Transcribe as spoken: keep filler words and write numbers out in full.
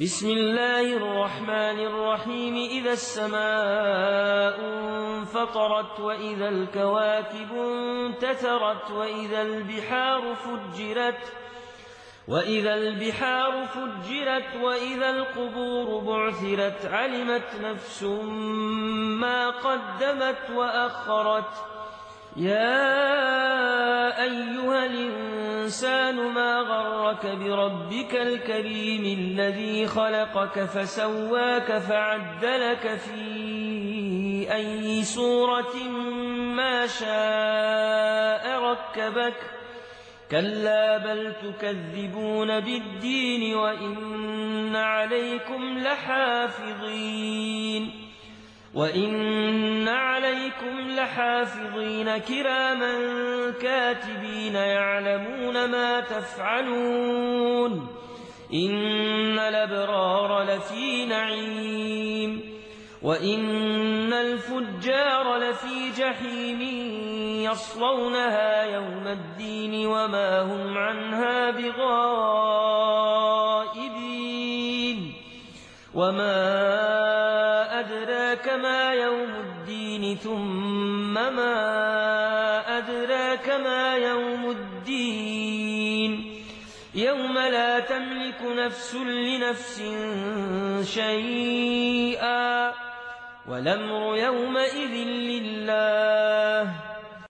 بسم الله الرحمن الرحيم إذا السماء انفطرت وإذا الكواكب انتثرت وإذا البحار فجرت وإذا البحار فجرت وإذا القبور بعثرت علمت نفس ما قدمت وأخرت يا أيها الإنسان ما غرك بربك الكريم الذي خلقك فسواك فعدلك في أي صورة ما شاء ركبك كلا بل تكذبون بالدين وإن عليكم لحافظين وإن عليكم لحافظين كراما كاتبين يعلمون ما تفعلون إن الأبرار لفي نعيم وإن الفجار لفي جحيم يصلونها يوم الدين وما هم عنها بغائبين وما أدراك ما يوم الدين ثم ما أدراك ما يوم الدين يوم لا تملك نفس لنفس شيئا والأمر يومئذ لله